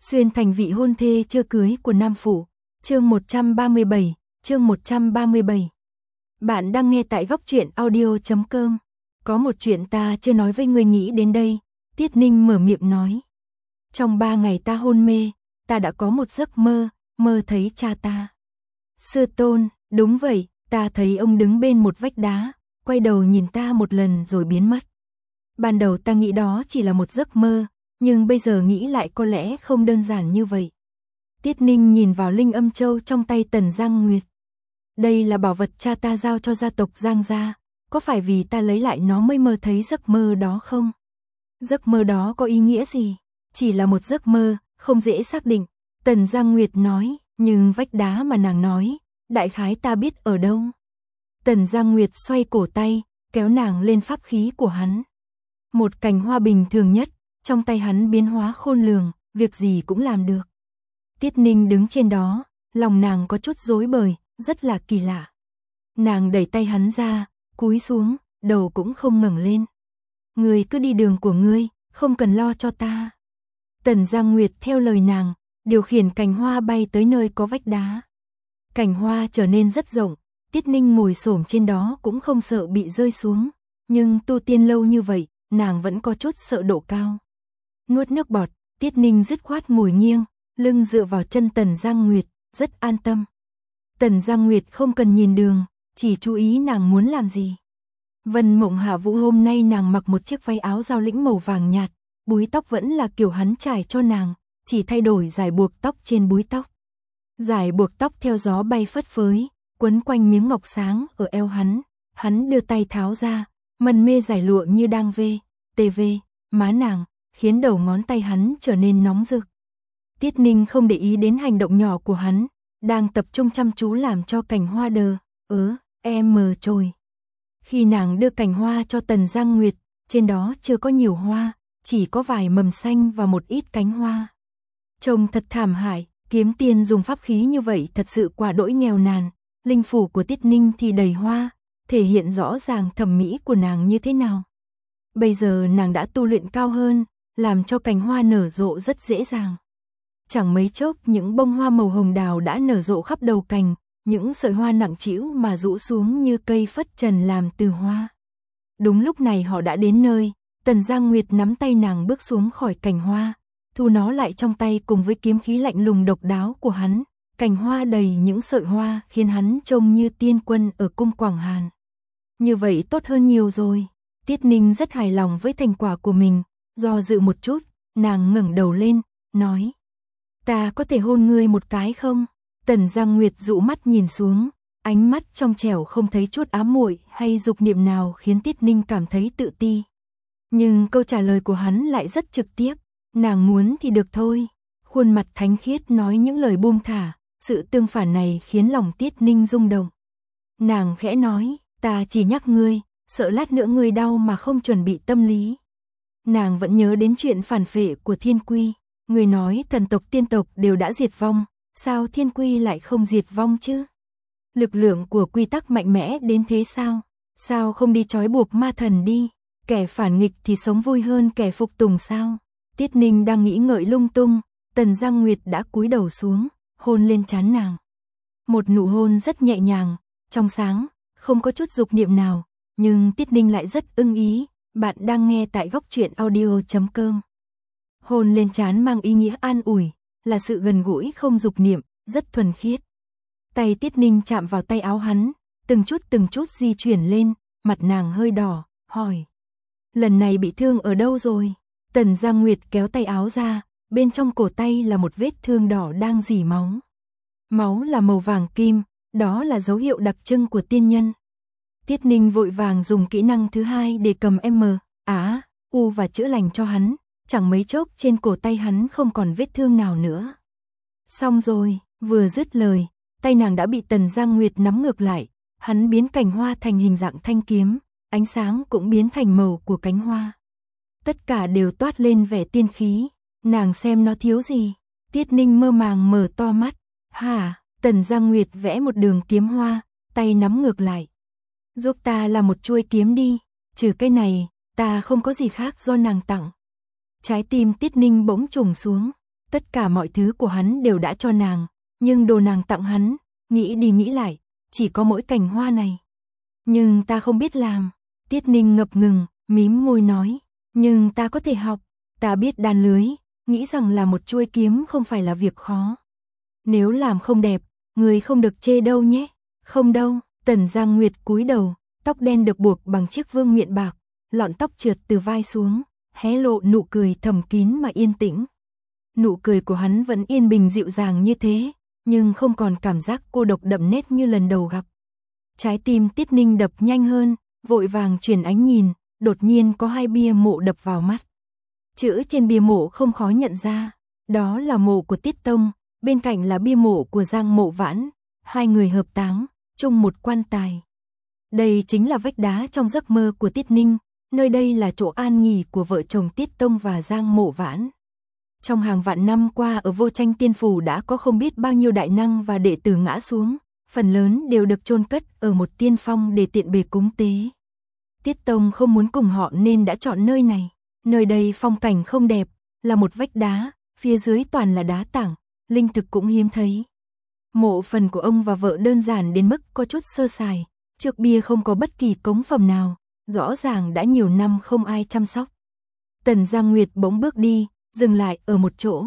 Xuyên thành vị hôn thê chưa cưới của Nam Phủ. Chương 137, chương 137. Bạn đang nghe tại góc truyện audio.com. Có một chuyện ta chưa nói với ngươi, nghĩ đến đây, Tiết Ninh mở miệng nói. Trong 3 ngày ta hôn mê, ta đã có một giấc mơ, mơ thấy cha ta. Sư tôn, đúng vậy, ta thấy ông đứng bên một vách đá, quay đầu nhìn ta một lần rồi biến mất. Ban đầu ta nghĩ đó chỉ là một giấc mơ, nhưng bây giờ nghĩ lại có lẽ không đơn giản như vậy. Tiết Ninh nhìn vào linh âm châu trong tay Tần Giang Nguyệt. Đây là bảo vật cha ta giao cho gia tộc Giang gia, có phải vì ta lấy lại nó mới mơ thấy giấc mơ đó không? Giấc mơ đó có ý nghĩa gì? Chỉ là một giấc mơ, không dễ xác định. Tần Giang Nguyệt nói, nhưng vách đá mà nàng nói, đại khái ta biết ở đâu. Tần Giang Nguyệt xoay cổ tay, kéo nàng lên pháp khí của hắn. Một cành hoa bình thường nhất, trong tay hắn biến hóa khôn lường, việc gì cũng làm được. Tiết Ninh đứng trên đó, lòng nàng có chút rối bời, rất là kỳ lạ. Nàng đẩy tay hắn ra, cúi xuống, đầu cũng không ngẩng lên. Ngươi cứ đi đường của ngươi, không cần lo cho ta. Tần Giang Nguyệt theo lời nàng, điều khiển cành hoa bay tới nơi có vách đá. Cành hoa trở nên rất rộng, Tiết Ninh ngồi xổm trên đó cũng không sợ bị rơi xuống. Nhưng tu tiên lâu như vậy, nàng vẫn có chút sợ độ cao. Nuốt nước bọt, Tiết Ninh dứt khoát ngồi nghiêng, lưng dựa vào chân Tần Giang Nguyệt, rất an tâm. Tần Giang Nguyệt không cần nhìn đường, chỉ chú ý nàng muốn làm gì. Vân Mộng Hạ Vũ hôm nay nàng mặc một chiếc váy áo giao lĩnh màu vàng nhạt, búi tóc vẫn là kiểu hắn trải cho nàng, chỉ thay đổi dải buộc tóc trên búi tóc. Dải buộc tóc theo gió bay phất phới, quấn quanh miếng ngọc sáng ở eo hắn đưa tay tháo ra, mần mê dải lụa như đang vê má nàng, khiến đầu ngón tay hắn trở nên nóng rực. Tiết Ninh không để ý đến hành động nhỏ của hắn, đang tập trung chăm chú làm cho cành hoa trồi. Khi nàng đưa cành hoa cho Tần Giang Nguyệt, trên đó chưa có nhiều hoa, chỉ có vài mầm xanh và một ít cánh hoa. Trông thật thảm hại, kiếm tiền dùng pháp khí như vậy thật sự quá đỗi nghèo nàn. Linh phủ của Tiết Ninh thì đầy hoa, thể hiện rõ ràng thẩm mỹ của nàng như thế nào. Bây giờ nàng đã tu luyện cao hơn, làm cho cành hoa nở rộ rất dễ dàng. Chẳng mấy chốc những bông hoa màu hồng đào đã nở rộ khắp đầu cành, những sợi hoa nặng trĩu mà rũ xuống như cây phất trần làm từ hoa. Đúng lúc này họ đã đến nơi, Tần Giang Nguyệt nắm tay nàng bước xuống khỏi cành hoa, thu nó lại trong tay cùng với kiếm khí lạnh lùng độc đáo của hắn. Cành hoa đầy những sợi hoa khiến hắn trông như tiên quân ở cung Quảng Hàn. Như vậy tốt hơn nhiều rồi. Tiết Ninh rất hài lòng với thành quả của mình, do dự một chút, nàng ngẩng đầu lên, nói. Ta có thể hôn ngươi một cái không? Tần Giang Nguyệt dụ mắt nhìn xuống, ánh mắt trong trẻo không thấy chút ám muội hay dục niệm nào khiến Tiết Ninh cảm thấy tự ti. Nhưng câu trả lời của hắn lại rất trực tiếp, nàng muốn thì được thôi. Khuôn mặt thánh khiết nói những lời buông thả, sự tương phản này khiến lòng Tiết Ninh rung động. Nàng khẽ nói, ta chỉ nhắc ngươi, sợ lát nữa ngươi đau mà không chuẩn bị tâm lý. Nàng vẫn nhớ đến chuyện phản phệ của Thiên Quy. Người nói thần tộc tiên tộc đều đã diệt vong, sao Thiên Quy lại không diệt vong chứ? Lực lượng của quy tắc mạnh mẽ đến thế sao? Sao không đi trói buộc ma thần đi? Kẻ phản nghịch thì sống vui hơn kẻ phục tùng sao? Tiết Ninh đang nghĩ ngợi lung tung, Tần Giang Nguyệt đã cúi đầu xuống, hôn lên trán nàng. Một nụ hôn rất nhẹ nhàng, trong sáng, không có chút dục niệm nào, nhưng Tiết Ninh lại rất ưng ý. Bạn đang nghe tại góc truyện audio.com. Hôn lên trán mang ý nghĩa an ủi, là sự gần gũi không dục niệm, rất thuần khiết. Tay Tiết Ninh chạm vào tay áo hắn, từng chút di chuyển lên, mặt nàng hơi đỏ, hỏi. Lần này bị thương ở đâu rồi? Tần Giang Nguyệt kéo tay áo ra, bên trong cổ tay là một vết thương đỏ đang rỉ máu. Máu là màu vàng kim, đó là dấu hiệu đặc trưng của tiên nhân. Tiết Ninh vội vàng dùng kỹ năng thứ hai để cầm U và chữa lành cho hắn, chẳng mấy chốc trên cổ tay hắn không còn vết thương nào nữa. Xong rồi, vừa dứt lời, tay nàng đã bị Tần Giang Nguyệt nắm ngược lại, hắn biến cành hoa thành hình dạng thanh kiếm, ánh sáng cũng biến thành màu của cánh hoa. Tất cả đều toát lên vẻ tiên khí, nàng xem nó thiếu gì? Tiết Ninh mơ màng mở to mắt, hả? Tần Giang Nguyệt vẽ một đường kiếm hoa, tay nắm ngược lại. Giúp ta làm một chuôi kiếm đi, trừ cái này, ta không có gì khác do nàng tặng. Trái tim Tiết Ninh bỗng trùng xuống, Tất cả mọi thứ của hắn đều đã cho nàng, nhưng đồ nàng tặng hắn, nghĩ đi nghĩ lại, chỉ có mỗi cành hoa này. Nhưng ta không biết làm. Tiết Ninh ngập ngừng, mím môi nói, nhưng ta có thể học, ta biết đan lưới, nghĩ rằng là một chuôi kiếm không phải là việc khó. Nếu làm không đẹp, người không được chê đâu nhé. Không đâu. Tần Giang Nguyệt cúi đầu, tóc đen được buộc bằng chiếc vương miện bạc, lọn tóc trượt từ vai xuống, hé lộ nụ cười thầm kín mà yên tĩnh. Nụ cười của hắn vẫn yên bình dịu dàng như thế, nhưng không còn cảm giác cô độc đậm nét như lần đầu gặp. Trái tim Tiết Ninh đập nhanh hơn, vội vàng chuyển ánh nhìn, đột nhiên có 2 bia mộ đập vào mắt. Chữ trên bia mộ không khó nhận ra, đó là mộ của Tiết Tông, bên cạnh là bia mộ của Giang Mộ Vãn, 2 người hợp táng, chung một quan tài. Đây chính là vách đá trong giấc mơ của Tiết Ninh, nơi đây là chỗ an nghỉ của vợ chồng Tiết Tông và Giang Mộ Vãn. Trong hàng vạn năm qua ở Vô Tranh Tiên Phủ đã có không biết bao nhiêu đại năng và đệ tử ngã xuống, phần lớn đều được chôn cất ở một tiên phong để tiện bề cúng tế. Tiết Tông không muốn cùng họ nên đã chọn nơi này. Nơi đây phong cảnh không đẹp, là một vách đá, phía dưới toàn là đá tảng, linh thực cũng hiếm thấy. Mộ phần của ông và vợ đơn giản đến mức có chút sơ sài, trước bia không có bất kỳ cống phẩm nào, rõ ràng đã nhiều năm không ai chăm sóc. Tần Giang Nguyệt bỗng bước đi, dừng lại ở một chỗ.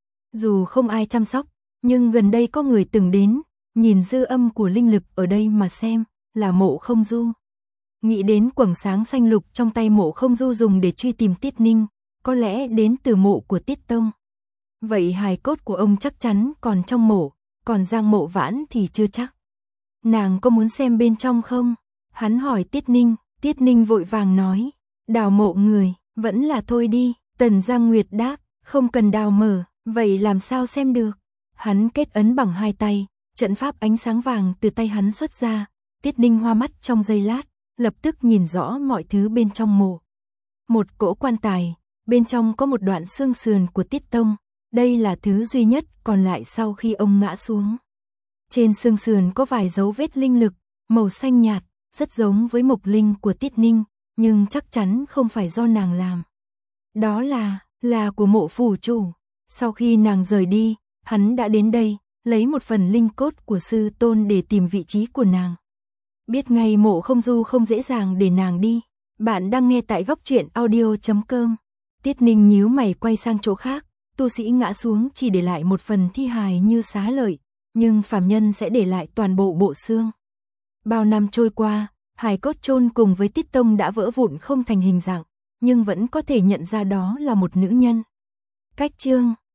Dù không ai chăm sóc, nhưng gần đây có người từng đến, nhìn dư âm của linh lực ở đây mà xem, là Mộ Không Du. Nghĩ đến quầng sáng xanh lục trong tay Mộ Không Du dùng để truy tìm Tiết Ninh, có lẽ đến từ mộ của Tiết Tông. Vậy hài cốt của ông chắc chắn còn trong mộ, còn Giang Mộ Vãn thì chưa chắc. Nàng có muốn xem bên trong không? Hắn hỏi Tiết Ninh, Tiết Ninh vội vàng nói, đào mộ người, vẫn là thôi đi. Tần Giang Nguyệt đáp, không cần đào mở, vậy làm sao xem được? Hắn kết ấn bằng 2 tay, trận pháp ánh sáng vàng từ tay hắn xuất ra, Tiết Ninh hoa mắt trong giây lát, lập tức nhìn rõ mọi thứ bên trong mộ. Một cỗ quan tài, bên trong có một đoạn xương sườn của Tiết Tông, đây là thứ duy nhất còn lại sau khi ông ngã xuống. Trên xương sườn có vài dấu vết linh lực, màu xanh nhạt, rất giống với mộc linh của Tiết Ninh, nhưng chắc chắn không phải do nàng làm. Đó là của Mộ phủ chủ. Sau khi nàng rời đi, hắn đã đến đây, lấy một phần linh cốt của sư tôn để tìm vị trí của nàng. Biết ngay Mộ Không Du không dễ dàng để nàng đi. Bạn đang nghe tại Góc Truyện Audio.com. Tiết Ninh nhíu mày quay sang chỗ khác, tu sĩ ngã xuống chỉ để lại một phần thi hài như xá lợi, nhưng phàm nhân sẽ để lại toàn bộ bộ xương. Bao năm trôi qua, hài cốt chôn cùng với Tiết Tông đã vỡ vụn không thành hình dạng, nhưng vẫn có thể nhận ra đó là một nữ nhân. Cách chương